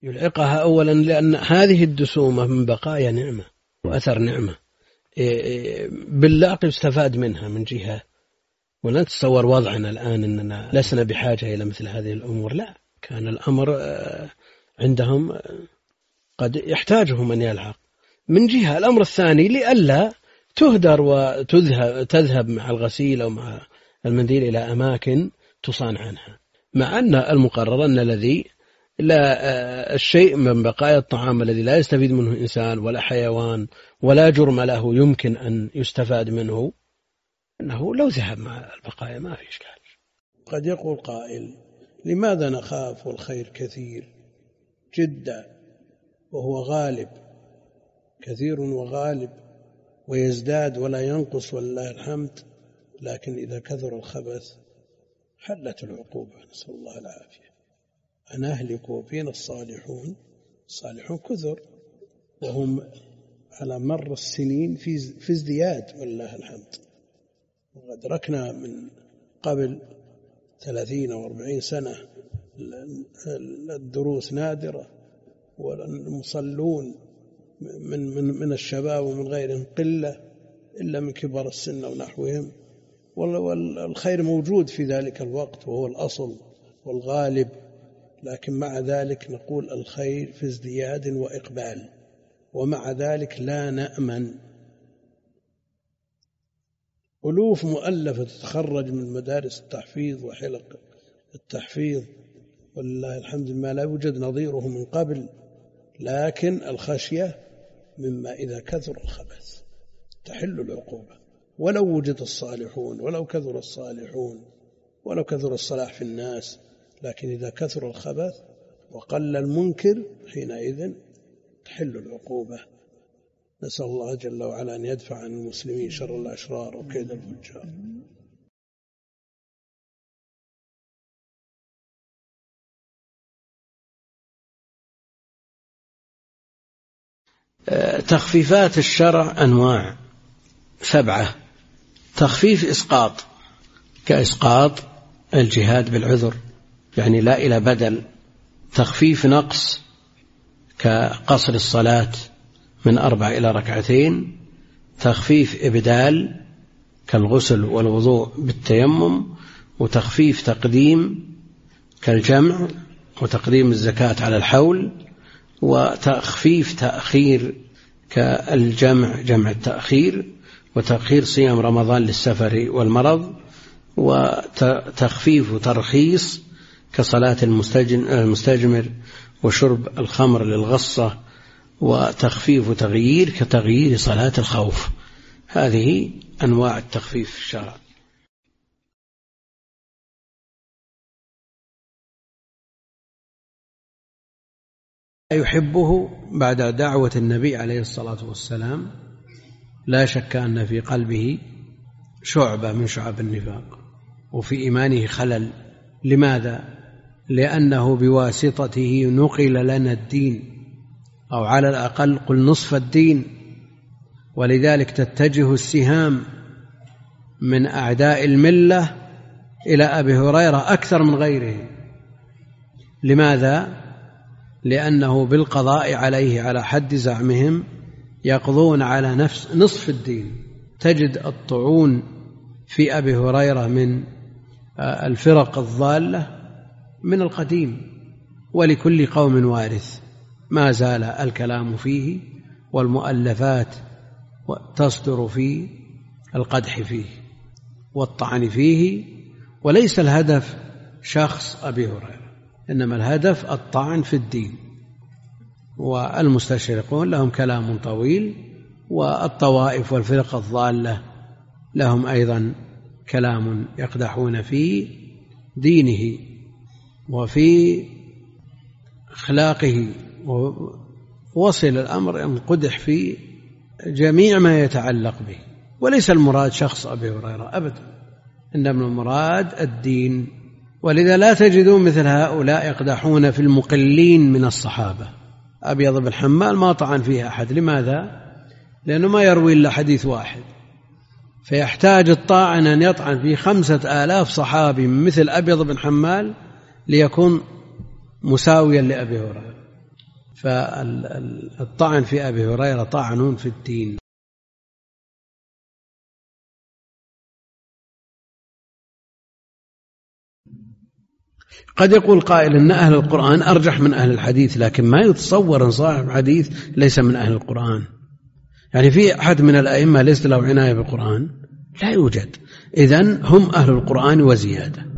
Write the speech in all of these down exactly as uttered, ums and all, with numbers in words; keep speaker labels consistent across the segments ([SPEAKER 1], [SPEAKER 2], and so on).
[SPEAKER 1] يلعقها أولا لأن هذه الدسومة من بقايا نعمة وأثر نعمة، باللعق يستفاد منها من جهة، ولا تتصور وضعنا الآن أننا لسنا بحاجة إلى مثل هذه الأمور، لا، كان الأمر عندهم قد يحتاجهم أن يلحق. من جهة الأمر الثاني لئلا تهدر وتذهب تذهب مع الغسيل أو مع المنديل إلى أماكن تصان عنها، مع أن المقرر أن الذي لا الشيء من بقايا الطعام الذي لا يستفيد منه إنسان ولا حيوان ولا جرم له يمكن أن يستفاد منه، أنه لو ذهب مع البقايا ما في إشكال.
[SPEAKER 2] قد يقول قائل: لماذا نخاف والخير كثير جدا وهو غالب، كثير وغالب ويزداد ولا ينقص ولله الحمد، لكن إذا كثر الخبث حلت العقوبة، نسأل الله العافية. أن أهلك وفينا الصالحون، الصالحون كثر وهم على مر السنين في ازدياد ولله الحمد، وقد ركنا من قبل ثلاثين أو أربعين سنة الدروس نادرة، والمصلون من, من, من الشباب ومن غيرهم قلة إلا من كبار السن ونحوهم، والخير موجود في ذلك الوقت وهو الأصل والغالب، لكن مع ذلك نقول الخير في ازدياد وإقبال، ومع ذلك لا نأمن. ألوف مؤلفة تتخرج من مدارس التحفيظ وحلق التحفيظ ولله الحمد ما لا يوجد نظيره من قبل، لكن الخشية مما إذا كثر الخبث تحل العقوبة، ولو وجد الصالحون ولو كثر الصالحون ولو كثر الصلاح في الناس، لكن إذا كثر الخبث وقل المنكر حينئذ تحل العقوبة. نسأل الله جل وعلا أن يدفع عن المسلمين شر الأشرار وكيد الفجار.
[SPEAKER 1] تخفيفات الشرع أنواع سبعة. تخفيف إسقاط، كإسقاط الجهاد بالعذر، يعني لا إلى بدل. تخفيف نقص كقصر الصلاة من أربع إلى ركعتين. تخفيف إبدال كالغسل والوضوء بالتيمم. وتخفيف تقديم كالجمع وتقديم الزكاة على الحول. وتخفيف تأخير كالجمع جمع التأخير. وتأخير صيام رمضان للسفر والمرض. وتخفيف ترخيص كصلاة المستجمر وشرب الخمر للغصة. وتخفيف تغيير كتغيير صلاة الخوف. هذه أنواع التخفيف الشرعي. يحبه بعد دعوة النبي عليه الصلاة والسلام لا شك أن في قلبه شعبة من شعب النفاق وفي إيمانه خلل. لماذا؟ لأنه بواسطته نقل لنا الدين، أو على الأقل قل نصف الدين، ولذلك تتجه السهام من أعداء الملة إلى أبي هريرة أكثر من غيره. لماذا؟ لأنه بالقضاء عليه على حد زعمهم يقضون على نفس نصف الدين. تجد الطعون في أبي هريرة من الفرق الضالة من القديم، ولكل قوم وارث، ما زال الكلام فيه والمؤلفات تصدر في القدح فيه والطعن فيه، وليس الهدف شخص أبي هريرة، إنما الهدف الطعن في الدين. والمستشرقون لهم كلام طويل، والطوائف والفرق الضالة لهم أيضا كلام يقدحون في دينه وفي أخلاقه. ووصل الأمر أن قدح في جميع ما يتعلق به، وليس المراد شخص أبي هريرة أبدا، إنما المراد الدين. ولذا لا تجدون مثل هؤلاء يقدحون في المقلين من الصحابة. أبيض بن حمال ما طعن فيه أحد. لماذا؟ لأنه ما يروي إلا حديث واحد، فيحتاج الطاعن أن يطعن في خمسة آلاف صحابي مثل أبيض بن حمال ليكون مساويا لأبي هريرة. فالطعن في أبي هريرة طعن في الدين. قد يقول قائل إن أهل القرآن أرجح من أهل الحديث، لكن ما يتصور أن صاحب حديث ليس من أهل القرآن. يعني في أحد من الأئمة ليس له عناية بالقرآن؟ لا يوجد. إذن هم أهل القرآن وزيادة.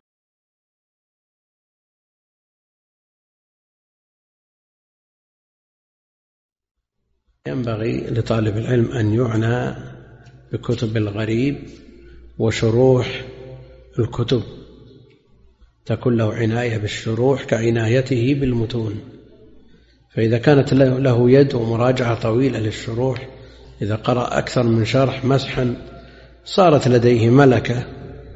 [SPEAKER 1] ينبغي لطالب العلم أن يعنى بكتب الغريب وشروح الكتب، تكون له عناية بالشروح كعنايته بالمتون. فإذا كانت له يد ومراجعة طويلة للشروح، إذا قرأ أكثر من شرح مسحا صارت لديه ملكة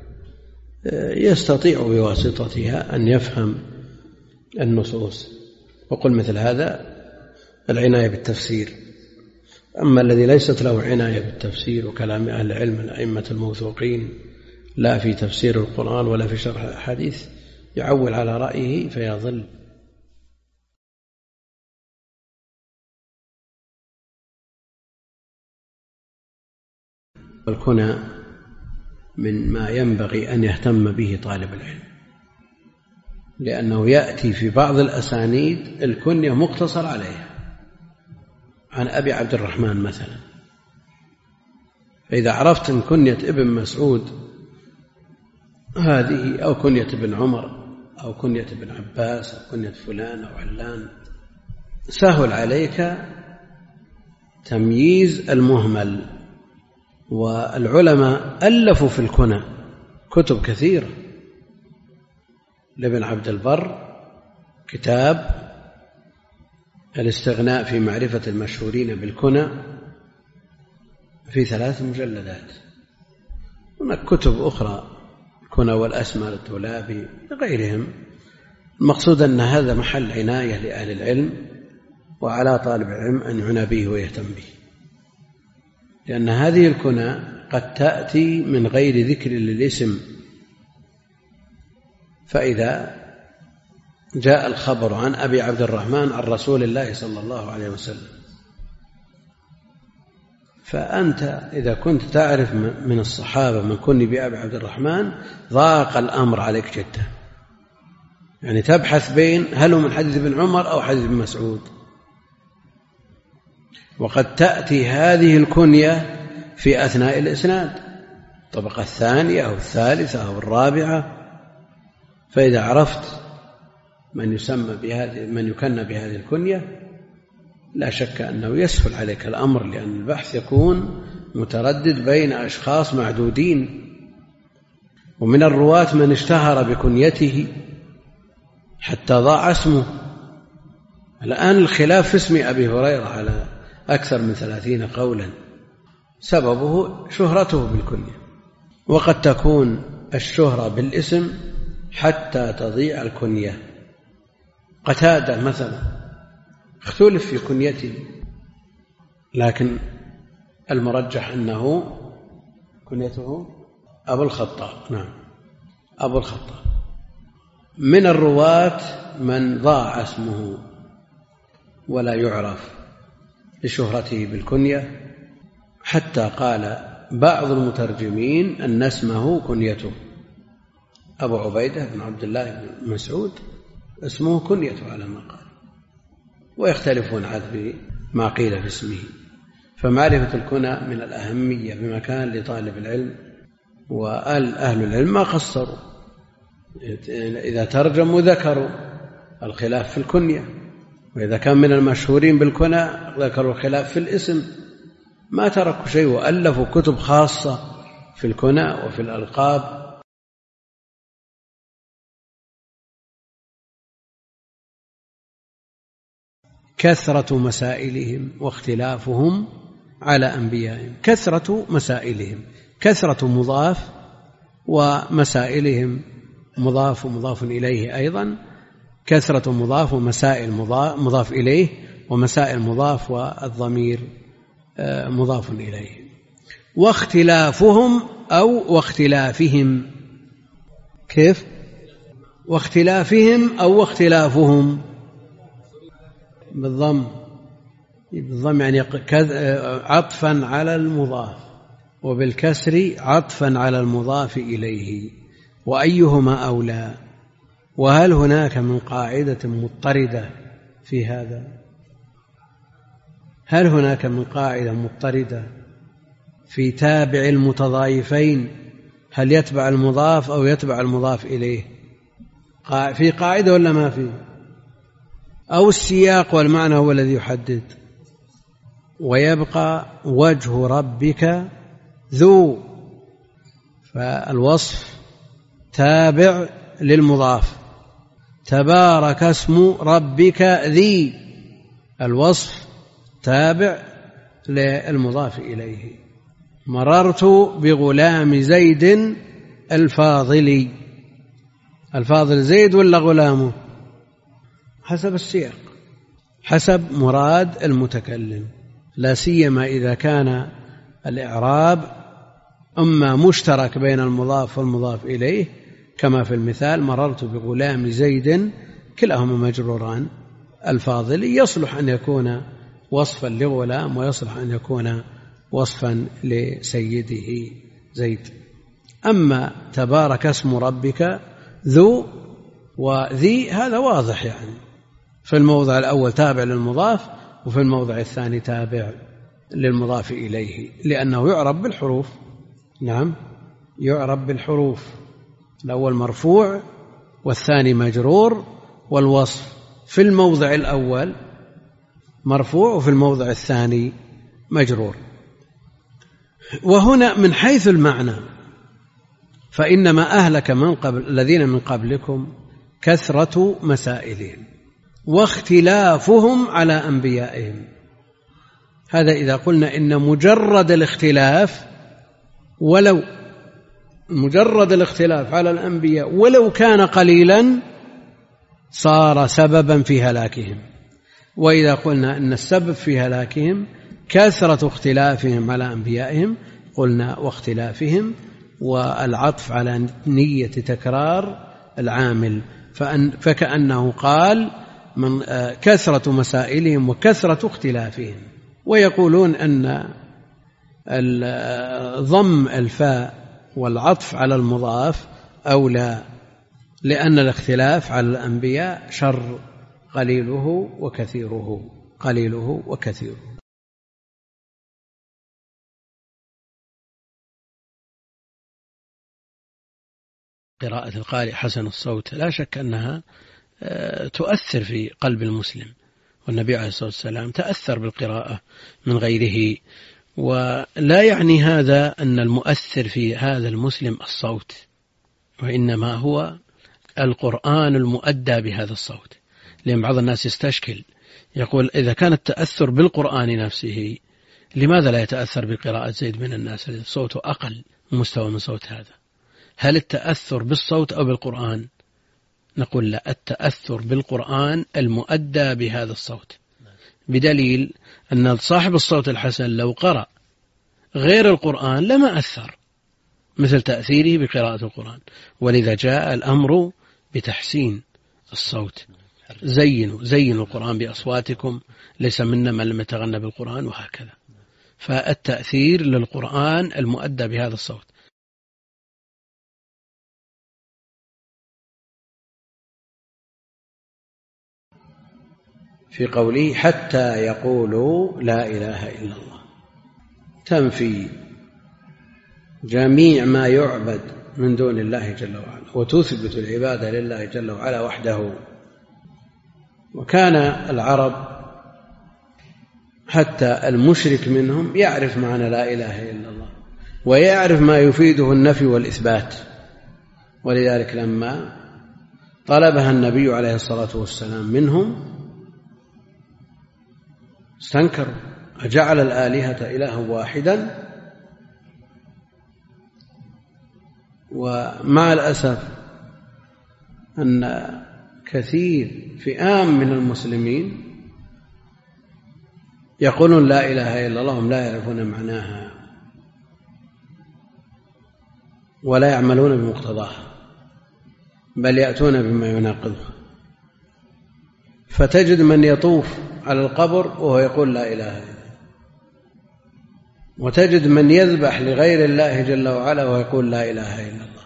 [SPEAKER 1] يستطيع بواسطتها أن يفهم النصوص. وقل مثل هذا العناية بالتفسير. أما الذي ليست له عناية بالتفسير وكلام أهل العلم الأئمة الموثوقين لا في تفسير القرآن ولا في شرح الحديث، يعول على رأيه فيضل. والكنى من ما ينبغي أن يهتم به طالب العلم، لأنه يأتي في بعض الأسانيد الكنية مقتصر عليها، عن أبي عبد الرحمن مثلا. فإذا عرفت أن كنية ابن مسعود هذه أو كنية ابن عمر أو كنية ابن عباس أو كنية فلان أو علان، سهل عليك تمييز المهمل. والعلماء ألفوا في الكنى كتب كثيرة. لابن عبد البر كتاب الاستغناء في معرفة المشهورين بالكنى في ثلاث مجلدات. هناك كتب أخرى الكنى والأسماء للطلابي لغيرهم. المقصود أن هذا محل عناية لأهل العلم، وعلى طالب العلم أن يعنى به ويهتم به، لأن هذه الكنى قد تأتي من غير ذكر للاسم. فإذا جاء الخبر عن أبي عبد الرحمن عن رسول الله صلى الله عليه وسلم، فأنت إذا كنت تعرف من الصحابة من كن بأبي عبد الرحمن ضاق الأمر عليك جدا. يعني تبحث بين هل هو من حديث ابن عمر أو حديث ابن مسعود. وقد تأتي هذه الكنية في أثناء الإسناد، الطبقة الثانية أو الثالثة أو الرابعة. فإذا عرفت من يسمى بهذه من يكنى بهذه الكنية لا شك أنه يسهل عليك الأمر، لأن البحث يكون متردد بين أشخاص معدودين. ومن الرواة من اشتهر بكنيته حتى ضاع اسمه. الآن الخلاف في اسم أبي هريرة على أكثر من ثلاثين قولا، سببه شهرته بالكنية. وقد تكون الشهرة بالاسم حتى تضيع الكنية. قتادة مثلا اختلف في كنيته، لكن المرجح أنه كنيته أبو الخطاب. نعم أبو الخطاب. من الرواة من ضاع اسمه ولا يعرف لشهرته بالكنية، حتى قال بعض المترجمين أن اسمه كنيته. أبو عبيدة بن عبد الله بن مسعود اسمه كنيته على ما قال، ويختلفون عاد بما قيل في اسمه. فمعرفة الكنى من الأهمية بمكان لطالب العلم، وأهل العلم ما قصروا، إذا ترجموا ذكروا الخلاف في الكنية، وإذا كان من المشهورين بالكنى ذكروا الخلاف في الاسم. ما تركوا شيء، وألفوا كتب خاصة في الكنى وفي الألقاب. كثرة مسائلهم واختلافهم على أنبيائهم. كثرة مسائلهم، كثرة مضاف، ومسائلهم مضاف ومضاف إليه أيضا. كثرة مضاف ومسائل مضاف إليه، ومسائل مضاف والضمير مضاف إليه. واختلافهم أو واختلافهم. كيف؟ واختلافهم أو واختلافهم.
[SPEAKER 2] بالضم بالضم يعني عطفا على المضاف، وبالكسر عطفا على المضاف إليه، وأيهما أولى؟ وهل هناك من قاعدة مضطردة في هذا؟ هل هناك من قاعدة مضطردة في تابع المتضايفين؟ هل يتبع المضاف أو يتبع المضاف إليه؟ في قاعدة ولا ما في؟ أو السياق والمعنى هو الذي يحدد؟ ويبقى وجه ربك ذو، فالوصف تابع للمضاف. تبارك اسم ربك ذي، الوصف تابع للمضاف إليه. مررت بغلام زيد الفاضل، الفاضل زيد ولا غلامه؟ حسب السياق، حسب مراد المتكلم، لا سيما إذا كان الإعراب أما مشترك بين المضاف والمضاف إليه، كما في المثال مررت بغلام زيد، كلاهما مجروران. الفاضل يصلح أن يكون وصفا لغلام، ويصلح أن يكون وصفا لسيده زيد. أما تبارك اسم ربك ذو وذي هذا واضح، يعني في الموضع الأول تابع للمضاف، وفي الموضع الثاني تابع للمضاف إليه، لأنه يعرب بالحروف. نعم، يعرب بالحروف، الأول مرفوع والثاني مجرور، والوصف في الموضع الأول مرفوع وفي الموضع الثاني مجرور. وهنا من حيث المعنى فإنما أهلك من قبل الذين من قبلكم كثرة مسائلهم واختلافهم على أنبيائهم. هذا إذا قلنا إن مجرد الاختلاف، ولو مجرد الاختلاف على الأنبياء ولو كان قليلا، صار سببا في هلاكهم. وإذا قلنا إن السبب في هلاكهم كثرة اختلافهم على أنبيائهم، قلنا واختلافهم، والعطف على نية تكرار العامل، فكأنه قال من كثرة مسائلهم وكثرة اختلافهم. ويقولون أن ضم الفاء والعطف على المضاف أولى، لأن الاختلاف على الأنبياء شر، قليله وكثيره، قليله وكثيره. قراءة القارئ حسن الصوت لا شك أنها تؤثر في قلب المسلم، والنبي عليه الصلاة والسلام تأثر بالقراءة من غيره. ولا يعني هذا أن المؤثر في هذا المسلم الصوت، وإنما هو القرآن المؤدى بهذا الصوت. لأن بعض الناس يستشكل، يقول إذا كان التأثر بالقرآن نفسه لماذا لا يتأثر بقراءة زيد من الناس صوته أقل مستوى من صوت هذا؟ هل التأثر بالصوت أو بالقرآن؟ نقول لا، التأثر بالقرآن المؤدى بهذا الصوت، بدليل أن صاحب الصوت الحسن لو قرأ غير القرآن لما أثر مثل تأثيره بقراءة القرآن. ولذا جاء الأمر بتحسين الصوت، زينوا زينوا القرآن بأصواتكم، ليس منا من لم يتغنى بالقرآن، وهكذا. فالتأثير للقرآن المؤدى بهذا الصوت. في قوله حتى يقولوا لا إله إلا الله، تنفي جميع ما يعبد من دون الله جل وعلا، وتثبت العبادة لله جل وعلا وحده. وكان العرب حتى المشرك منهم يعرف معنى لا إله إلا الله، ويعرف ما يفيده النفي والإثبات. ولذلك لما طلبها النبي عليه الصلاة والسلام منهم استنكروا، أجعل الآلهة إلها واحدا. ومع الأسف أن كثير فئام من المسلمين يقولون لا إله إلا الله هم لا يعرفون معناها ولا يعملون بمقتضاها، بل يأتون بما يناقضها. فتجد من يطوف على القبر وهو يقول لا إله إلا الله، وتجد من يذبح لغير الله جل وعلا وهو يقول لا إله إلا الله،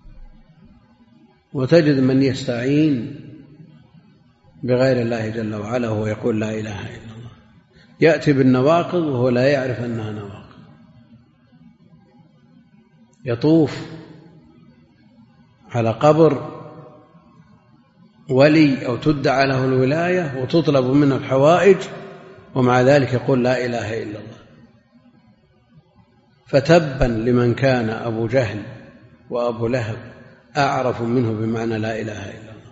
[SPEAKER 2] وتجد من يستعين بغير الله جل وعلا وهو يقول لا إله إلا الله، يأتي بالنواقض وهو لا يعرف أنها نواقض، يطوف على قبر ولي أو تدعى له الولاية وتطلب منه الحوائج ومع ذلك يقول لا إله إلا الله. فتبا لمن كان أبو جهل وأبو لهب أعرف منه بمعنى لا إله إلا الله،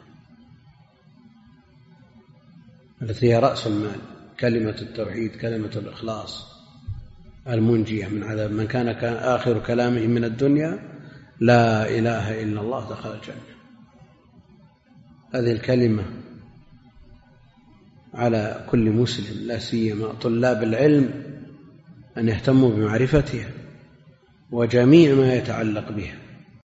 [SPEAKER 2] التي هي رأس المال، كلمة التوحيد، كلمة الإخلاص المنجية من عذاب من كان آخر كلامه من الدنيا لا إله إلا الله دخل الجنة. هذه الكلمة على كل مسلم لا سيما طلاب العلم أن يهتموا بمعرفتها وجميع ما يتعلق بها.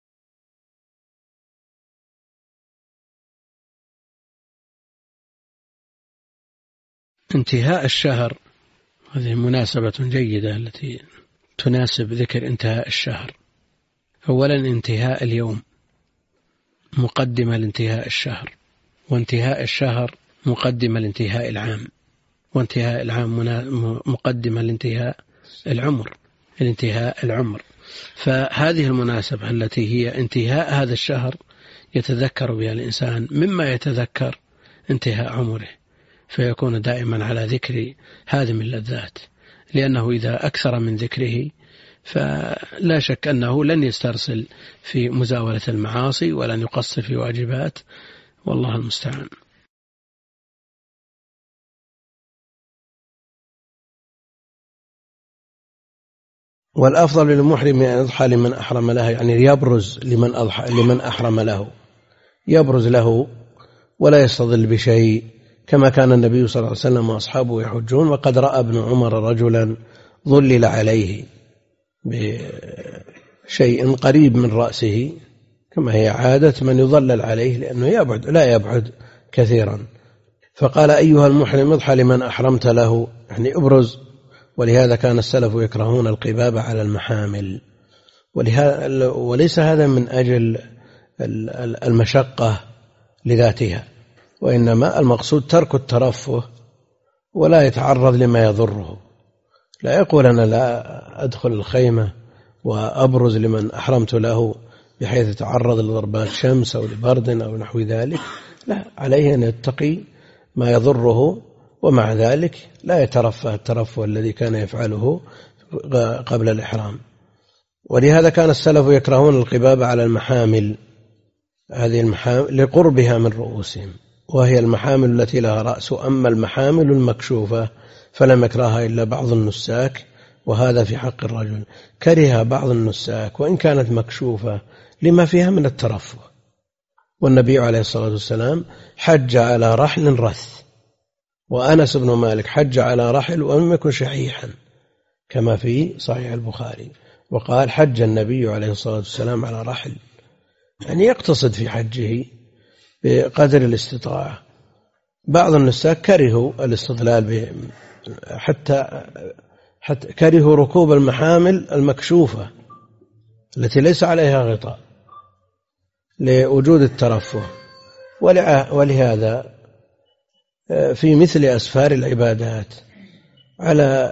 [SPEAKER 1] انتهاء الشهر، هذه مناسبة جيدة التي تناسب ذكر انتهاء الشهر. أولا انتهاء اليوم مقدمة لانتهاء الشهر، وانتهاء الشهر مقدمة لانتهاء العام، وانتهاء العام مقدمة لانتهاء العمر الانتهاء العمر فهذه المناسبة التي هي انتهاء هذا الشهر يتذكر بها الإنسان مما يتذكر انتهاء عمره، فيكون دائما على ذكر هذه اللذات، لأنه إذا أكثر من ذكره فلا شك أنه لن يسترسل في مزاولة المعاصي ولن يقصر في واجبات، والله المستعان.
[SPEAKER 2] والأفضل للمحرم أن يضحى لمن أحرم له، يعني يبرز لمن أضحى لمن أحرم له، يبرز له ولا يستظل بشيء، كما كان النبي صلى الله عليه وسلم وأصحابه يحجون، وقد رأى ابن عمر رجلا ظلل عليه بشيء قريب من رأسه كما هي عادة من يظلل عليه لأنه يبعد لا يبعد كثيرا، فقال أيها المحرم اضحى لمن أحرمت له، يعني ابرز. ولهذا كان السلف يكرهون القباب على المحامل، وليس هذا من أجل المشقة لذاتها، وإنما المقصود ترك الترفه ولا يتعرض لما يضره. لا يقول أنا لا أدخل الخيمة وأبرز لمن أحرمت له بحيث يتعرض لضربات شمس أو لبرد أو نحو ذلك، لا، عليه أن يتقي ما يضره، ومع ذلك لا يترفه الترفه الذي كان يفعله قبل الإحرام. ولهذا كان السلف يكرهون القباب على المحامل، هذه المحامل لقربها من رؤوسهم، وهي المحامل التي لها رأس. أما المحامل المكشوفة فلم يكرهها إلا بعض النساك، وهذا في حق الرجل. كره بعض النساك وإن كانت مكشوفة لما فيها من الترفه، والنبي عليه الصلاة والسلام حج على رحل رث، وأنس بن مالك حج على رحل ولم يكن شحيحا كما في صحيح البخاري، وقال حج النبي عليه الصلاة والسلام على رحل، يعني يقتصد في حجه بقدر الاستطاعة. بعض النساك كرهوا الاستظلال حتى, حتى كرهوا ركوب المحامل المكشوفة التي ليس عليها غطاء لوجود الترفه. ولهذا في مثل أسفار العبادات على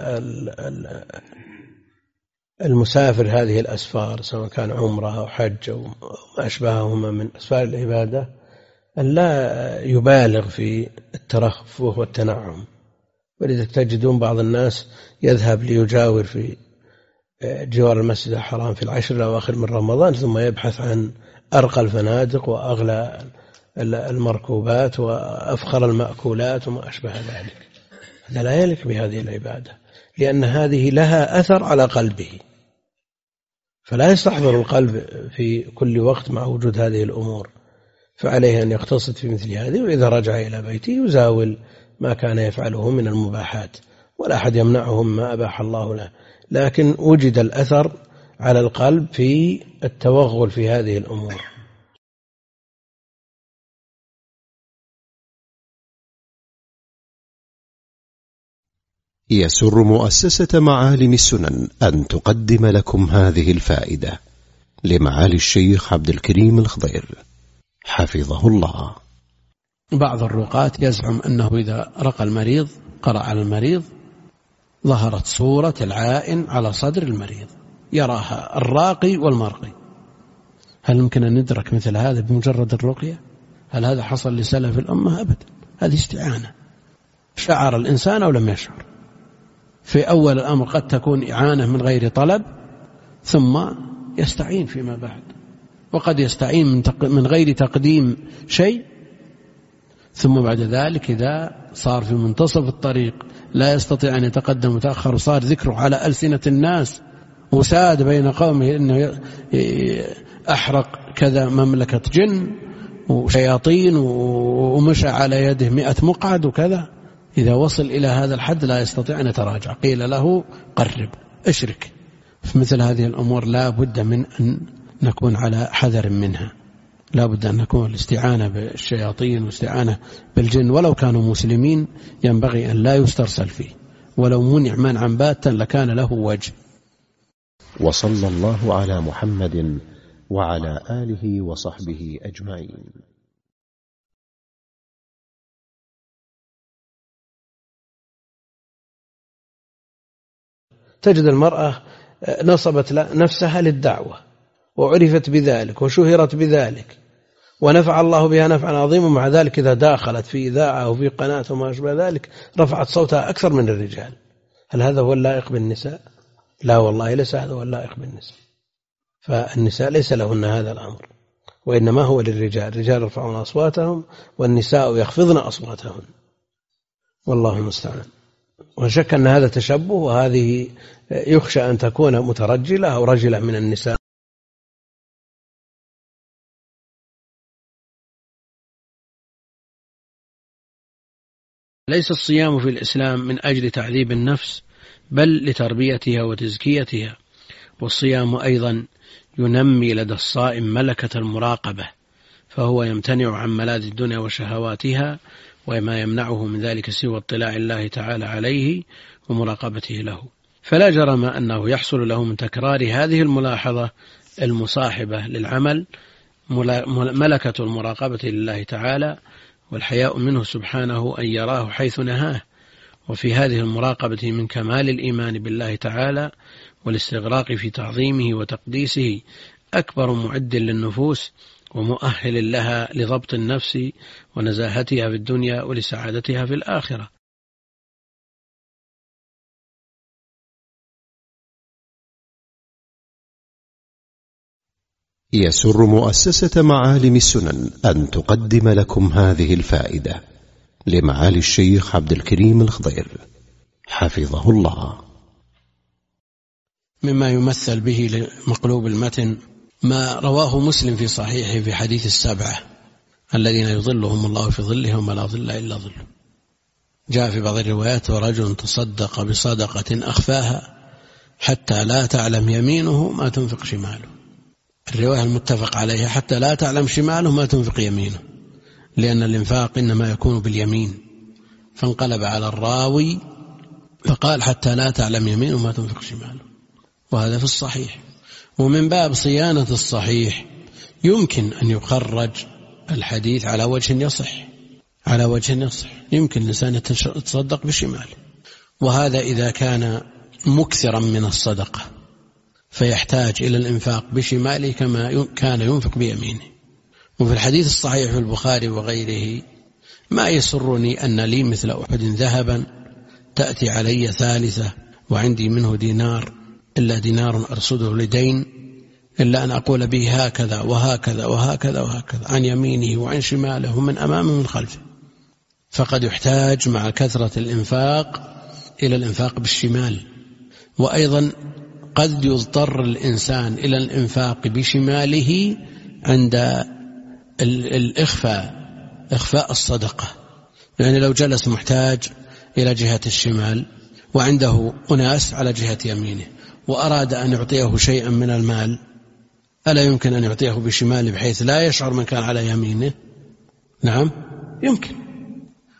[SPEAKER 2] المسافر هذه الأسفار سواء كان عمره أو حج أو ما أشبههما من أسفار العبادة أن لا يبالغ في الترفه والتنعم. ولذلك تجدون بعض الناس يذهب ليجاور في جوار المسجد الحرام في العشر الأواخر من رمضان ثم يبحث عن أرقى الفنادق وأغلى المركوبات وأفخر المأكولات وما أشبه ذلك. هذا لا يليق بهذه العبادة، لأن هذه لها أثر على قلبه، فلا يستحضر القلب في كل وقت مع وجود هذه الأمور، فعليه أن يقتصد في مثل هذه، وإذا رجع إلى بيته يزاول ما كان يفعله من المباحات، ولا أحد يمنعه ما أباح الله له، لكن وجد الأثر على القلب في التوغل في هذه الأمور.
[SPEAKER 3] يسر مؤسسة معالم السنن أن تقدم لكم هذه الفائدة لمعالي الشيخ عبد الكريم الخضير حفظه الله.
[SPEAKER 2] بعض الرقاة يزعم أنه إذا رقى المريض قرأ على المريض ظهرت صورة العائن على صدر المريض يراها الراقي والمرقي. هل يمكن أن ندرك مثل هذا بمجرد الرقية؟ هل هذا حصل لسلف الأمة؟ أبدا، هذه استعانة. شعر الإنسان أو لم يشعر. في أول الأمر قد تكون إعانة من غير طلب ثم يستعين فيما بعد، وقد يستعين من, تق... من غير تقديم شيء، ثم بعد ذلك إذا صار في منتصف الطريق لا يستطيع أن يتقدم وتأخر وصار ذكره على ألسنة الناس وساد بين قومه أنه أحرق كذا مملكة جن وشياطين ومشى على يده مئة مقعد وكذا، إذا وصل إلى هذا الحد لا يستطيع أن يتراجع، قيل له قرب اشرك. في مثل هذه الأمور لا بد من أن نكون على حذر منها، لا بد أن نكون الاستعانة بالشياطين والاستعانة بالجن ولو كانوا مسلمين ينبغي أن لا يسترسل فيه، ولو منع منعا باتا لكان له وجه.
[SPEAKER 3] وصلى الله على محمد وعلى آله وصحبه أجمعين.
[SPEAKER 1] تجد المرأة نصبت نفسها للدعوة وعرفت بذلك وشهرت بذلك ونفع الله بها نفعا عظيما، مع ذلك إذا داخلت في إذاعة أو في قناة وما أشبه ذلك رفعت صوتها أكثر من الرجال. هل هذا هو اللائق بالنساء؟ لا والله، ليس هذا هو اللائق بالنساء. فالنساء ليس لهن هذا الأمر، وإنما هو للرجال. الرجال يرفعون أصواتهم والنساء يخفضن أصواتهن، والله المستعان. وشك أن هذا تشبه، وهذه يخشى أن تكون مترجلة أو رجلة من النساء. ليس الصيام في الإسلام من أجل تعذيب النفس بل لتربيتها وتزكيتها، والصيام أيضا ينمي لدى الصائم ملكة المراقبة، فهو يمتنع عن ملاذ الدنيا وشهواتها وما يمنعه من ذلك سوى اطلاع الله تعالى عليه ومراقبته له. فلا جرم أنه يحصل له من تكرار هذه الملاحظة المصاحبة للعمل ملكة المراقبة لله تعالى والحياء منه سبحانه أن يراه حيث نهاه. وفي هذه المراقبة من كمال الإيمان بالله تعالى والاستغراق في تعظيمه وتقديسه أكبر معد للنفوس ومؤهل لها لضبط النفس ونزاهتها في الدنيا ولسعادتها في الآخرة.
[SPEAKER 3] يسر مؤسسة معالم السنن أن تقدم لكم هذه الفائدة لمعالي الشيخ عبد الكريم الخضير حفظه الله.
[SPEAKER 2] مما يمثل به لمقلوب المتن ما رواه مسلم في صحيحه في حديث السبعة الذين يظلهم الله في ظلهم ولا ظل إلا ظله. جاء في بعض الروايات ورجل تصدق بصدقة أخفاها حتى لا تعلم يمينه ما تنفق شماله. الرواية المتفق عليها حتى لا تعلم شماله ما تنفق يمينه، لأن الإنفاق إنما يكون باليمين، فانقلب على الراوي فقال حتى لا تعلم يمينه ما تنفق شماله، وهذا في الصحيح. ومن باب صيانة الصحيح يمكن أن يخرج الحديث على وجه يصح، على وجه يصح يمكن الإنسان يتصدق بشماله، وهذا إذا كان مكثرا من الصدقة فيحتاج إلى الإنفاق بشماله كما كان ينفق بيمينه. وفي الحديث الصحيح في البخاري وغيره ما يسرني أن لي مثل أحد ذهبا تأتي علي ثالثة وعندي منه دينار إلا دينار أرصده لدين إلا أن أقول به هكذا وهكذا وهكذا وهكذا عن يمينه وعن شماله ومن أمامه ومن خلفه. فقد يحتاج مع كثرة الإنفاق إلى الإنفاق بالشمال. وأيضا قد يضطر الإنسان إلى الإنفاق بشماله عند الإخفاء، إخفاء الصدقة، يعني لو جلس محتاج إلى جهة الشمال وعنده أناس على جهة يمينه وأراد أن يعطيه شيئا من المال، ألا يمكن أن يعطيه بشماله بحيث لا يشعر من كان على يمينه؟ نعم يمكن.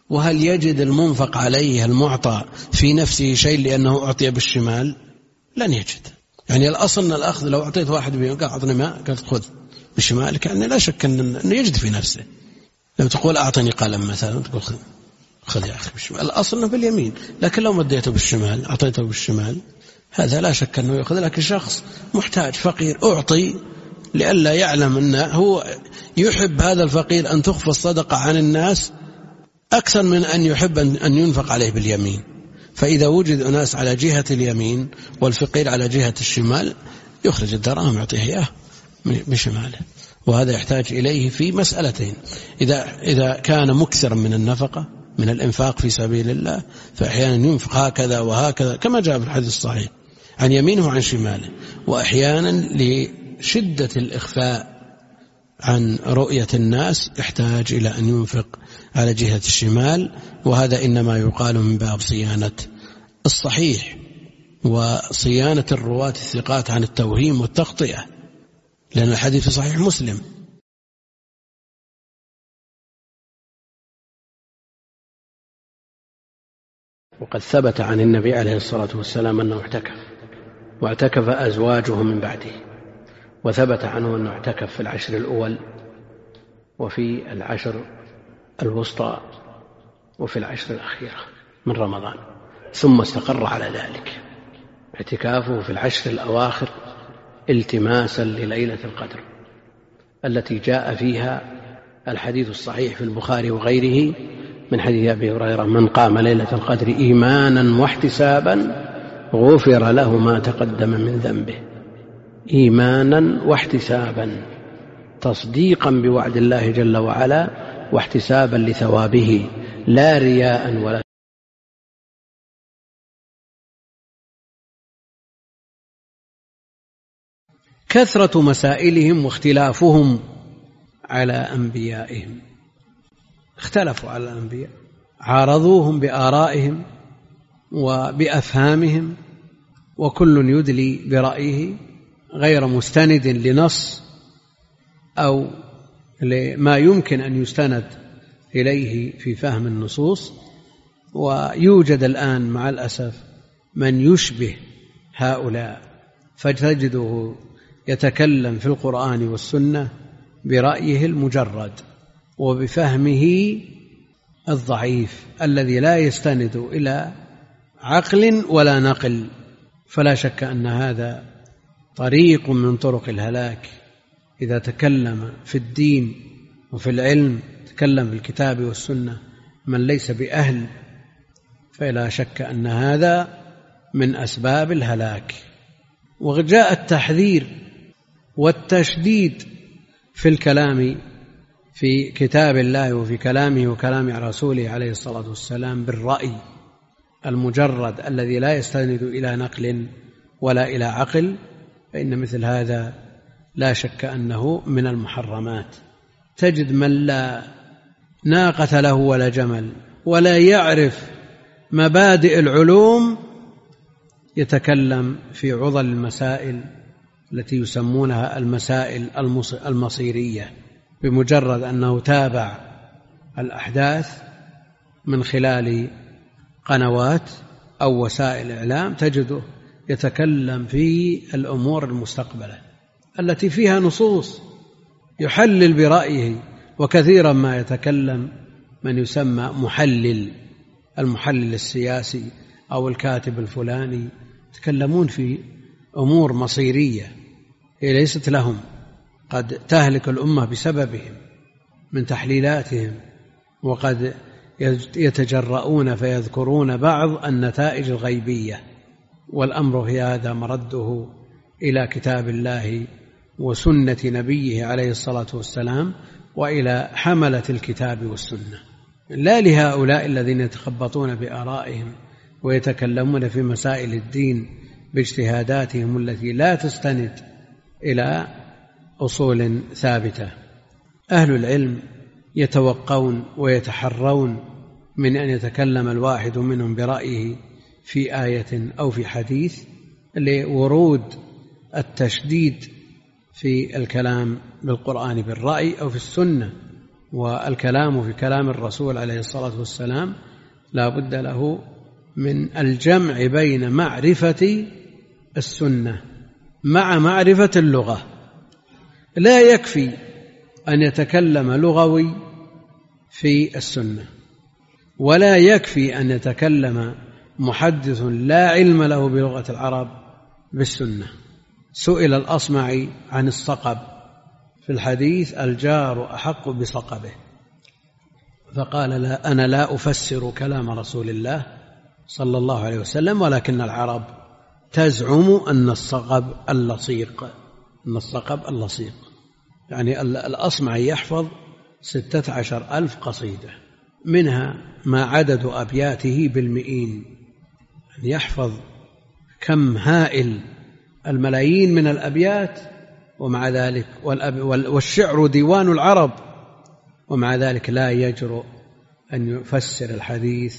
[SPEAKER 1] وهل يجد المنفق عليه المعطى في نفسه شيء لأنه أعطي بالشمال؟ لن يجد. يعني الأصل أن الأخذ لو أعطيت واحد بيمين قال أعطني ماء قال خذ بشمالك، يعني لا شك أنه يجد في نفسه. لو تقول أعطني قلم مثلا تقول خذ خذ يا أخي بالشمال، الأصل أنه باليمين، لكن لو مديته بالشمال أعطيته بالشمال هذا لا شك أنه يأخذ. لكن شخص محتاج فقير أعطي لئلا يعلم أنه هو يحب هذا الفقير أن تخفى الصدقة عن الناس أكثر من أن يحب أن ينفق عليه باليمين. فإذا وجد أناس على جهة اليمين والفقير على جهة الشمال يخرج الدراهم يعطيه إياه بشماله. وهذا يحتاج إليه في مسألتين: إذا إذا كان مكثرا من النفقة من الإنفاق في سبيل الله فأحيانا ينفق هكذا وهكذا كما جاء في الحديث الصحيح عن يمينه وعن شماله، وأحيانا لشدة الإخفاء عن رؤية الناس يحتاج إلى أن ينفق على جهة الشمال. وهذا إنما يقال من باب صيانة الصحيح وصيانة الرواة الثقات عن التوهيم والتخطئة، لأن الحديث في صحيح مسلم. وقد ثبت عن النبي عليه الصلاة والسلام أنه اعتكف واعتكف أزواجه من بعده، وثبت عنه أنه اعتكف في العشر الأول وفي العشر الوسطى وفي العشر الأخيرة من رمضان، ثم استقر على ذلك. اعتكافه في العشر الأواخر التماسا لليلة القدر التي جاء فيها الحديث الصحيح في البخاري وغيره من حديث أبي هريرة: من قام ليلة القدر إيمانا واحتسابا غفر له ما تقدم من ذنبه. إيمانا واحتسابا، تصديقا بوعد الله جل وعلا واحتسابا لثوابه، لا رياء ولا. كثرة مسائلهم واختلافهم على أنبيائهم، اختلفوا على الأنبياء، عارضوهم بآرائهم وبأفهامهم، وكل يدلي برأيه غير مستند لنص أو لما يمكن أن يستند إليه في فهم النصوص. ويوجد الآن مع الأسف من يشبه هؤلاء، فتجده يتكلم في القرآن والسنة برأيه المجرد وبفهمه الضعيف الذي لا يستند إلى عقل ولا نقل. فلا شك أن هذا طريق من طرق الهلاك. إذا تكلم في الدين وفي العلم تكلم في الكتاب والسنة من ليس بأهل، فلا شك أن هذا من أسباب الهلاك. وجاء التحذير والتشديد في الكلام في كتاب الله وفي كلامه وكلام رسوله عليه الصلاة والسلام بالرأي المجرد الذي لا يستند إلى نقل ولا إلى عقل، فإن مثل هذا لا شك أنه من المحرمات. تجد من لا ناقة له ولا جمل ولا يعرف مبادئ العلوم يتكلم في عضل المسائل التي يسمونها المسائل المصيرية، بمجرد أنه تابع الأحداث من خلال قنوات أو وسائل إعلام تجده يتكلم في الأمور المستقبلة التي فيها نصوص يحلل برأيه. وكثيرا ما يتكلم من يسمى محلل، المحلل السياسي أو الكاتب الفلاني، يتكلمون في أمور مصيرية هي ليست لهم، قد تهلك الأمة بسببهم من تحليلاتهم، وقد يتجرؤون فيذكرون بعض النتائج الغيبية. والأمر في هذا مرده إلى كتاب الله وسنة نبيه عليه الصلاة والسلام وإلى حملة الكتاب والسنة، لا لهؤلاء الذين يتخبطون بآرائهم ويتكلمون في مسائل الدين باجتهاداتهم التي لا تستند إلى أصول ثابتة. أهل العلم يتوقون ويتحرون من أن يتكلم الواحد منهم برأيه في آية أو في حديث لورود التشديد في الكلام بالقرآن بالرأي أو في السنة والكلام في كلام الرسول عليه الصلاة والسلام لا بد له من الجمع بين معرفة السنة مع معرفة اللغة. لا يكفي أن يتكلم لغوي في السنة، ولا يكفي أن يتكلم محدث لا علم له بلغة العرب بالسنة. سئل الأصمعي عن الصقب في الحديث الجار أحق بصقبه، فقال لا أنا لا أفسر كلام رسول الله صلى الله عليه وسلم، ولكن العرب تزعم أن الصقب اللصيق، أن الصقب اللصيق. يعني الأصمعي يحفظ ستة عشر ألف قصيدة، منها ما عدد أبياته بالمئين، يحفظ كم هائل الملايين من الأبيات، ومع ذلك والشعر ديوان العرب، ومع ذلك لا يجرؤ أن يفسر الحديث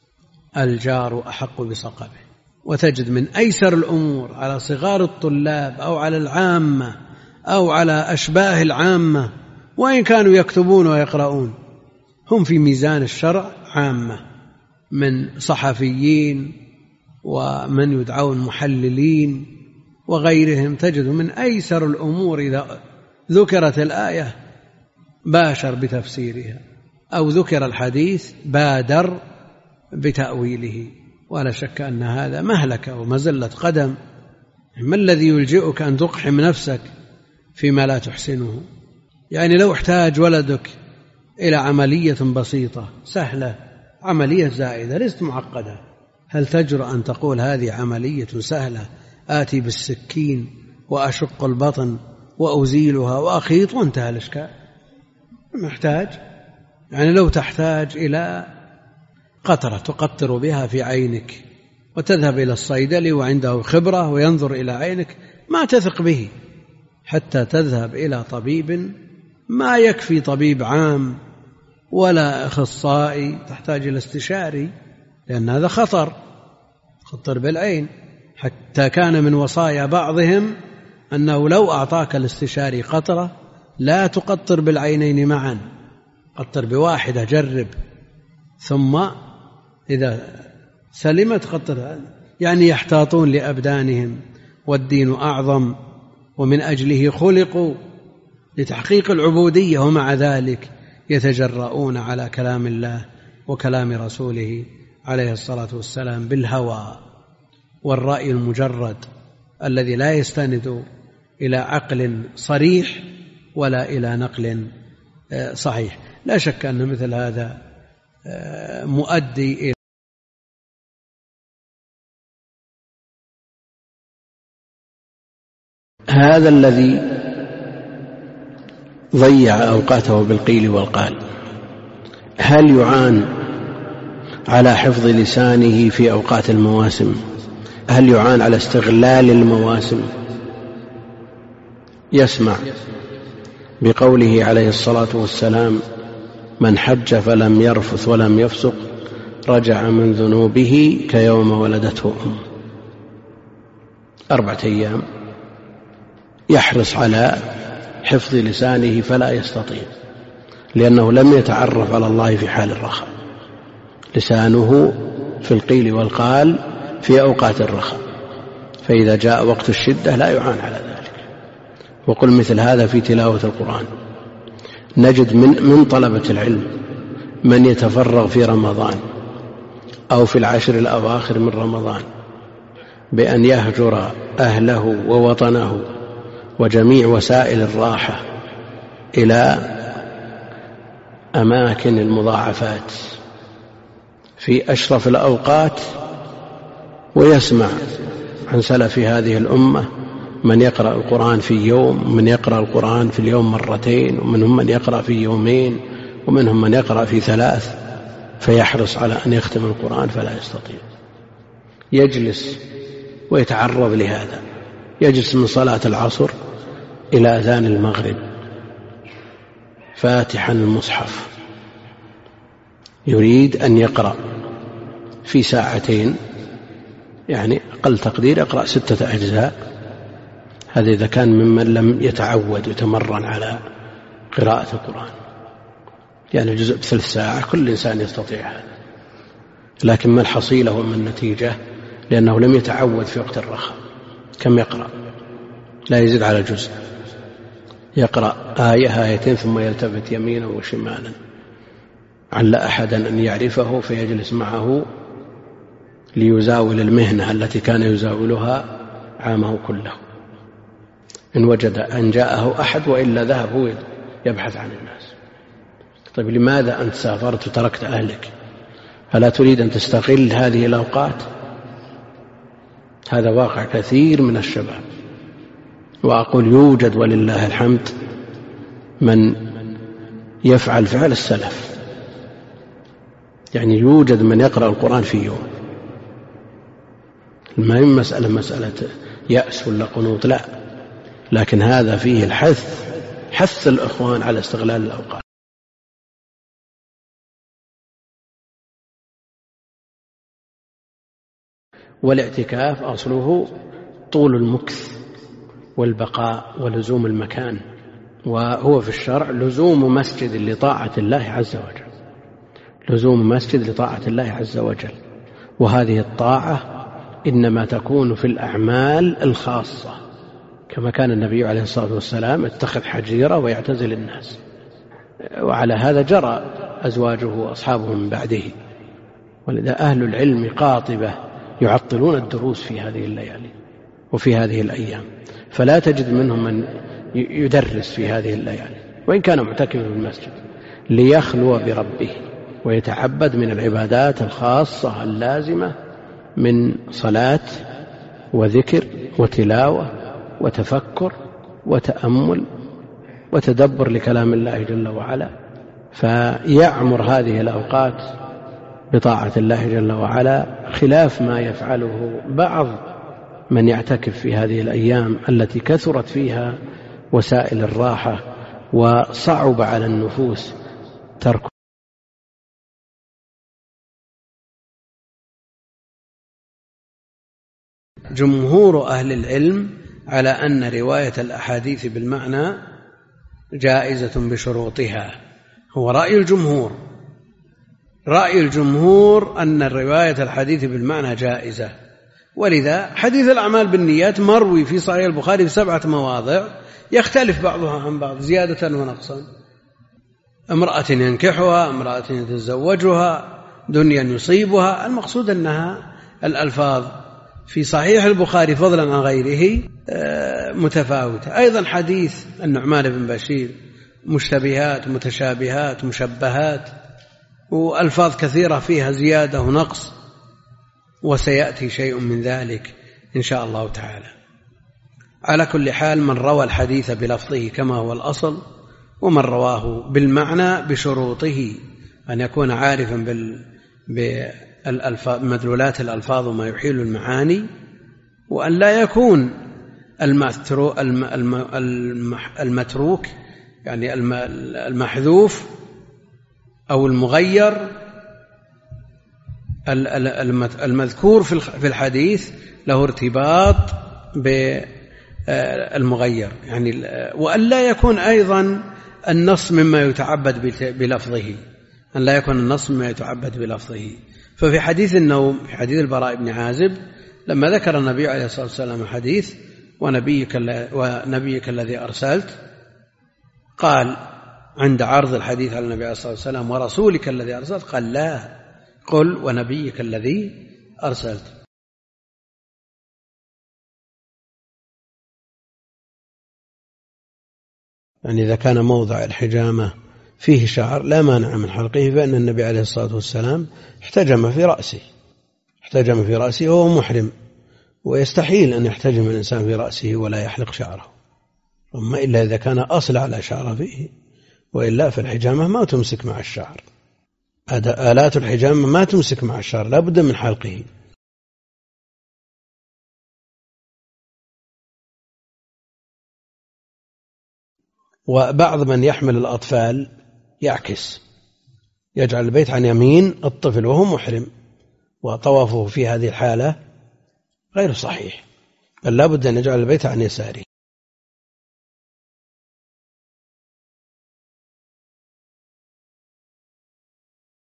[SPEAKER 1] الجار أحق بصقبه. وتجد من أيسر الأمور على صغار الطلاب أو على العامة أو على أشباه العامة، وإن كانوا يكتبون ويقرؤون، هم في ميزان الشرع عامة، من صحفيين ومن يدعون محللين وغيرهم. تجد من أيسر الأمور إذا ذكرت الآية باشر بتفسيرها، أو ذكر الحديث بادر بتأويله. ولا شك أن هذا مهلكة ومزلة قدم. ما الذي يلجئك أن تقحم نفسك فيما لا تحسنه؟ يعني لو احتاج ولدك إلى عملية بسيطة سهلة، عملية زائدة ليست معقدة، هل تجرؤ أن تقول هذه عملية سهلة، آتي بالسكين وأشق البطن وأزيلها وأخيط وانتهى الإشكال؟ محتاج. يعني لو تحتاج إلى قطرة تقطر بها في عينك، وتذهب إلى الصيدلي وعنده خبرة وينظر إلى عينك، ما تثق به حتى تذهب إلى طبيب. ما يكفي طبيب عام ولا أخصائي، تحتاج إلى استشاري، لأن هذا خطر، خطر بالعين. حتى كان من وصايا بعضهم أنه لو أعطاك الاستشاري قطرة لا تقطر بالعينين معا، قطر بواحدة، جرب، ثم إذا سلمت قطر. يعني يحتاطون لأبدانهم، والدين أعظم، ومن أجله خلقوا لتحقيق العبودية، ومع ذلك يتجرؤون على كلام الله وكلام رسوله عليه الصلاة والسلام بالهوى والرأي المجرد الذي لا يستند إلى عقل صريح ولا إلى نقل صحيح. لا شك أن مثل هذا مؤدي إلى
[SPEAKER 2] هذا الذي ضيع أوقاته بالقيل والقال، هل يعان على حفظ لسانه في أوقات المواسم؟ هل يعان على استغلال المواسم؟ يسمع بقوله عليه الصلاة والسلام: من حج فلم يرفث ولم يفسق رجع من ذنوبه كيوم ولدته أمه. أربعة أيام يحرص على حفظ لسانه فلا يستطيع، لأنه لم يتعرف على الله في حال الرخاء. لسانه في القيل والقال في أوقات الرخاء، فإذا جاء وقت الشدة لا يعان على ذلك. وقل مثل هذا في تلاوة القرآن. نجد من, من طلبة العلم من يتفرغ في رمضان أو في العشر الأواخر من رمضان بأن يهجر أهله ووطنه وجميع وسائل الراحة إلى أماكن المضاعفات في أشرف الأوقات، ويسمع عن سلف هذه الأمة من يقرأ القرآن في يوم، من يقرأ القرآن في اليوم مرتين، ومنهم من يقرأ في يومين، ومنهم من يقرأ في ثلاث، فيحرص على أن يختم القرآن فلا يستطيع. يجلس ويتعرض لهذا، يجلس من صلاة العصر إلى أذان المغرب فاتحا المصحف، يريد أن يقرأ في ساعتين، يعني أقل تقدير يقرأ ستة أجزاء. هذا إذا كان ممن لم يتعود يتمرن على قراءة القرآن.
[SPEAKER 1] يعني جزء بثلث ساعة كل إنسان يستطيع هذا، لكن ما الحصيلة وما النتيجة؟ لأنه لم يتعود في وقت الرخاء. كم يقرأ؟ لا يزيد على جزء، يقرأ آية آيتين ثم يلتفت يمينا وشمالا، عل أحدا أن يعرفه فيجلس معه ليزاول المهنة التي كان يزاولها عامه كله، إن وجد أن جاءه أحد، وإلا ذهب هو يبحث عن الناس. طيب لماذا أنت سافرت وتركت أهلك؟ ألا تريد أن تستغل هذه الأوقات؟ هذا واقع كثير من الشباب. وأقول يوجد ولله الحمد من يفعل فعل السلف، يعني يوجد من يقرأ القرآن في يوم. ما هي مسألة مسألة يأس ولا قنوط، لا، لكن هذا فيه الحث، حث الإخوان على استغلال الأوقات. والاعتكاف أصله طول المكث والبقاء ولزوم المكان، وهو في الشرع لزوم مسجد لطاعة الله عز وجل، لزوم مسجد لطاعة الله عز وجل. وهذه الطاعة إنما تكون في الأعمال الخاصة، كما كان النبي عليه الصلاة والسلام اتخذ حجيرة ويعتزل الناس، وعلى هذا جرى أزواجه وأصحابه من بعده. ولذا أهل العلم قاطبة يعطلون الدروس في هذه الليالي وفي هذه الأيام، فلا تجد منهم من يدرس في هذه الليالي وإن كان معتكفا في المسجد، ليخلو بربه ويتعبد من العبادات الخاصة اللازمة من صلاة وذكر وتلاوة وتفكر وتأمل وتدبر لكلام الله جل وعلا. فيعمر هذه الأوقات بطاعة الله جل وعلا، خلاف ما يفعله بعض من يعتكف في هذه الأيام التي كثرت فيها وسائل الراحة وصعب على النفوس ترك. جمهور أهل العلم على أن رواية الأحاديث بالمعنى جائزة بشروطها، هو رأي الجمهور. رأي الجمهور أن رواية الحديث بالمعنى جائزة، ولذا حديث الأعمال بالنيات مروي في صحيح البخاري في سبعة مواضع يختلف بعضها عن بعض زيادة ونقصا. امرأة ينكحها، امرأة يتزوجها، دنيا يصيبها. المقصود أنها الألفاظ في صحيح البخاري فضلا عن غيره متفاوتة. أيضا حديث النعمان بن بشير مشتبهات متشابهات مشبهات، وألفاظ كثيرة فيها زيادة ونقص، وسيأتي شيء من ذلك إن شاء الله تعالى. على كل حال، من روى الحديث بلفظه كما هو الأصل، ومن رواه بالمعنى بشروطه، أن يكون عارفا بمدلولات الألفاظ وما يحيل المعاني، وأن لا يكون المتروك يعني المحذوف أو المغير المذكور في الحديث له ارتباط بالمغير، يعني وأن لا يكون أيضا النص مما يتعبد بلفظه، أن لا يكون النص مما يتعبد بلفظه. ففي حديث النوم، في حديث البراء بن عازب، لما ذكر النبي عليه الصلاة والسلام الحديث ونبيك, ونبيك الذي أرسلت، قال عند عرض الحديث على النبي عليه الصلاة والسلام ورسولك الذي أرسلت، قال لا، قل ونبيك الذي أرسلت.
[SPEAKER 2] يعني إذا كان موضع الحجامة فيه شعر لا مانع من حلقه، فإن النبي عليه الصلاة والسلام احتجم في رأسه احتجم في رأسه وهو محرم، ويستحيل أن يحتجم الإنسان في رأسه ولا يحلق شعره، أما إلا إذا كان أصل على شعر فيه، وإلا فالحجامة ما تمسك مع الشعر، آلات الحجامة ما تمسك مع الشعر، لا بد من حلقه. وبعض من يحمل الأطفال يعكس، يجعل البيت عن يمين الطفل وهو محرم، وطوافه في هذه الحالة غير صحيح، بل لا بد أن يجعل البيت عن يساره.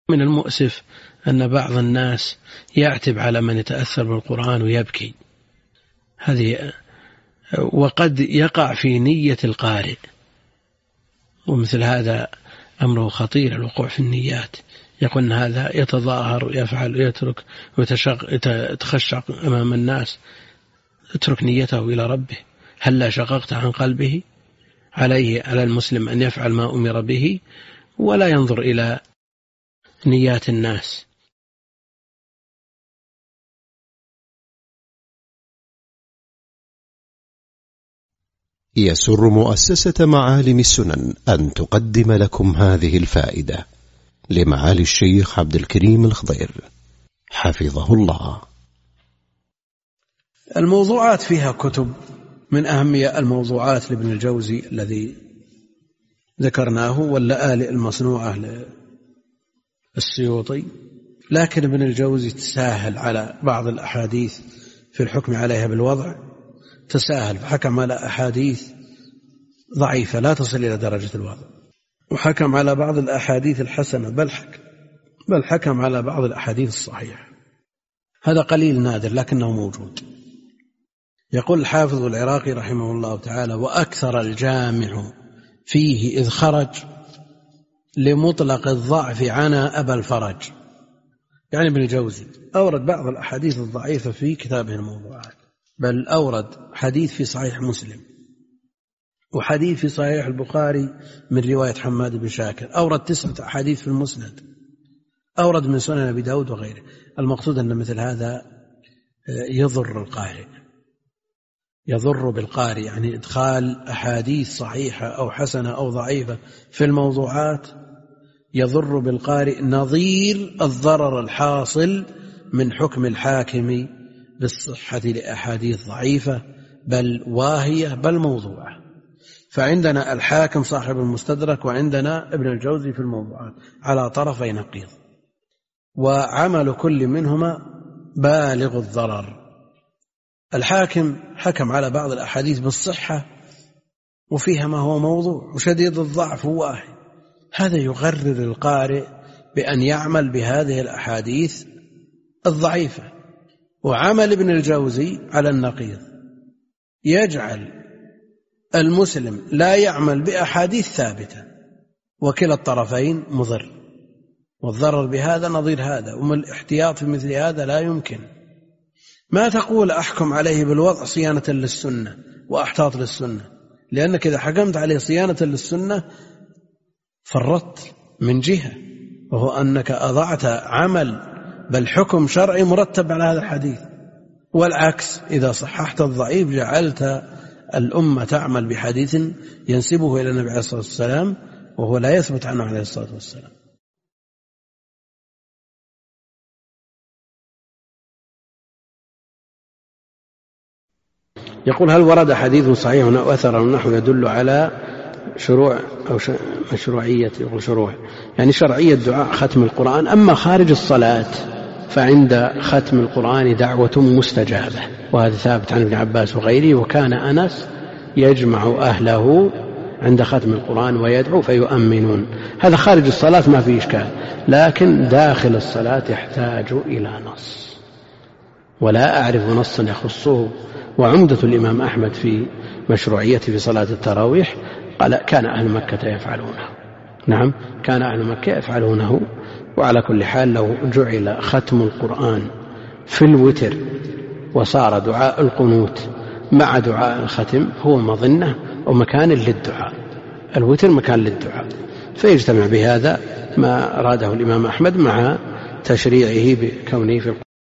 [SPEAKER 1] من المؤسف أن بعض الناس يعتب على من يتأثر بالقرآن ويبكي، هذه وقد يقع في نية القارئ، ومثل هذا أمره خطير الوقوع في النيات. يقول هذا يتظاهر ويفعل ويترك ويتخشع أمام الناس، اترك نيته إلى ربه. هل لا شققت عن قلبه؟ عليه على المسلم أن يفعل ما أمر به ولا ينظر إلى نيات الناس.
[SPEAKER 3] يسر مؤسسة معالم السنن أن تقدم لكم هذه الفائدة لمعالي الشيخ عبد الكريم الخضير حفظه الله.
[SPEAKER 2] الموضوعات فيها كتب، من أهم الموضوعات لابن الجوزي الذي ذكرناه واللآلئ المصنوعة للسيوطي، لكن ابن الجوزي تساهل على بعض الأحاديث في الحكم عليها بالوضع، تساهل فحكم على أحاديث ضعيفة لا تصل إلى درجة الوضع، وحكم على بعض الأحاديث الحسنة، بل حكم, بل حكم على بعض الأحاديث الصحيحة. هذا قليل نادر لكنه موجود. يقول الحافظ العراقي رحمه الله تعالى: وأكثر الجامع فيه إذ خرج لمطلق الضعف عنا أبا الفرج. يعني ابن الجوزي أورد بعض الأحاديث الضعيفة في كتابه الموضوعات، بل أورد حديث في صحيح مسلم وحديث في صحيح البخاري من رواية حماد بن شاكر، أورد تسعة أحاديث في المسند، أورد من سنن أبي داود وغيره. المقصود أن مثل هذا يضر القارئ، يضر بالقارئ، يعني إدخال أحاديث صحيحة أو حسنة أو ضعيفة في الموضوعات يضر بالقارئ نظير الضرر الحاصل من حكم الحاكم بالصحة لأحاديث ضعيفة بل واهية بل موضوعة. فعندنا الحاكم صاحب المستدرك، وعندنا ابن الجوزي في الموضوعات على طرفي نقيض، وعمل كل منهما بالغ الضرر. الحاكم حكم على بعض الأحاديث بالصحة وفيها ما هو موضوع وشديد الضعف وواهي، هذا يغرر القارئ بأن يعمل بهذه الأحاديث الضعيفة. وعمل ابن الجوزي على النقيض، يجعل المسلم لا يعمل بأحاديث ثابتة، وكلا الطرفين مضر، والضرر بهذا نظير هذا، ومن الاحتياط في مثل هذا لا يمكن. ما تقول أحكم عليه بالوضع صيانة للسنة وأحتاط للسنة، لأنك إذا حكمت عليه صيانة للسنة فرطت من جهة، وهو أنك أضعت عمل بل حكم شرعي مرتب على هذا الحديث. والعكس، إذا صححت الضعيف جعلت الأمة تعمل بحديث ينسبه إلى النبي عليه الصلاة والسلام وهو لا يثبت عنه عليه الصلاة والسلام.
[SPEAKER 1] يقول: هل ورد حديث صحيح أو أثر نحو يدل على شروع أو مشروعية، يقول شروع يعني شرعية دعاء ختم القرآن، أما خارج الصلاة فعند ختم القرآن دعوة مستجابة، وهذا ثابت عن ابن عباس وغيره، وكان أنس يجمع أهله عند ختم القرآن ويدعو فيؤمنون. هذا خارج الصلاة ما فيه إشكال، لكن داخل الصلاة يحتاج إلى نص، ولا أعرف نصا يخصه. وعمدة الإمام أحمد في مشروعيته في صلاة التراويح قال: كان أهل مكة يفعلونه. نعم، كان أهل مكة يفعلونه. وعلى كل حال لو جعل ختم القرآن في الوتر وصار دعاء القنوت مع دعاء الختم هو مظنة ومكان للدعاء، الوتر مكان للدعاء، فيجتمع بهذا ما أراده الإمام أحمد مع تشريعه بكونه في القرآن.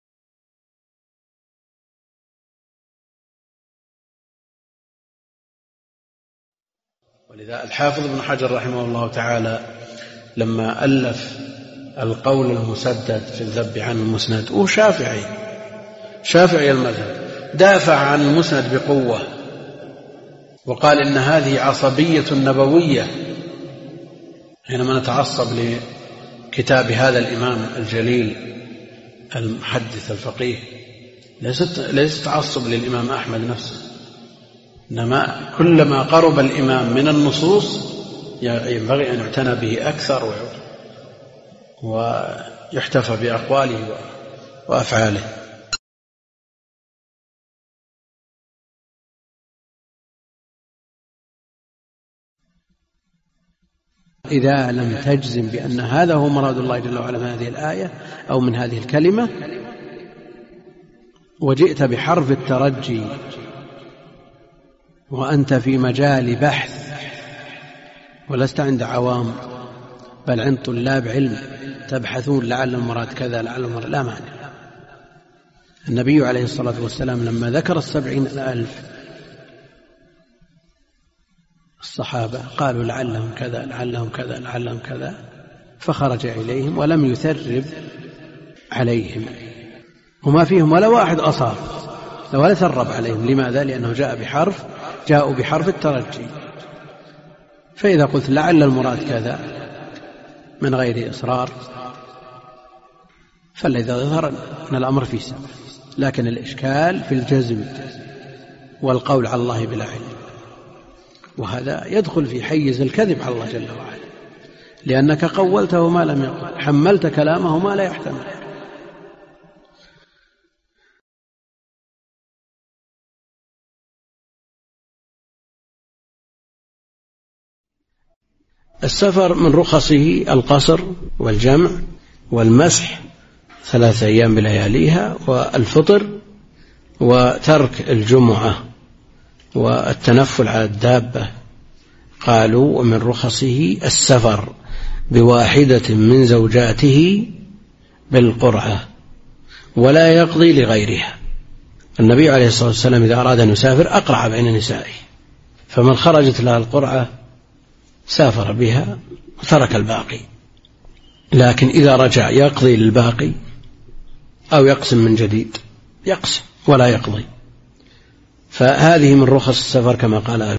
[SPEAKER 1] ولذا الحافظ ابن حجر رحمه الله تعالى لما ألف القول المسدد في الذب عن المسند، وشافعي شافعي المذهب دافع عن المسند بقوة وقال إن هذه عصبية نبوية، حينما نتعصب لكتاب هذا الإمام الجليل المحدث الفقيه ليست ليست تعصب للإمام أحمد نفسه، إنما كلما قرب الإمام من النصوص ينبغي أن يعتنى به أكثر ويحتفى بأقواله وأفعاله. إذا لم تجزم بأن هذا هو مراد الله جل وعلا من هذه الآية أو من هذه الكلمة، وجئت بحرف الترجي وأنت في مجال بحث ولست عند عوام بل عند طلاب علم تبحثون لعل المراد كذا لعل المراد، لا مانع. النبي عليه الصلاة والسلام لما ذكر السبعين الألف الصحابة قالوا لعلهم كذا لعلهم كذا لعلهم كذا، فخرج إليهم ولم يثرب عليهم، وما فيهم ولا واحد أصاب ولا ثرب عليهم. لماذا؟ لأنه جاء بحرف جاءوا بحرف الترجي. فإذا قلت لعل المراد كذا من غير إصرار فالذي يظهر أن الأمر فيه سبب، لكن الإشكال في الجزم والقول على الله بلا علم، وهذا يدخل في حيز الكذب على الله جل وعلا، لأنك قولته ما لم يقل، حملت كلامه ما لا يحتمل. السفر من رخصه القصر والجمع والمسح ثلاثة أيام بلياليها، والفطر، وترك الجمعة، والتنفل على الدابة. قالوا ومن رخصه السفر بواحدة من زوجاته بالقرعة ولا يقضي لغيرها. النبي عليه الصلاة والسلام إذا أراد أن يسافر أقرع بين نسائه، فمن خرجت لها القرعة سافر بها وترك الباقي، لكن إذا رجع يقضي للباقي أو يقسم من جديد، يقسم ولا يقضي. فهذه من رخص السفر كما قال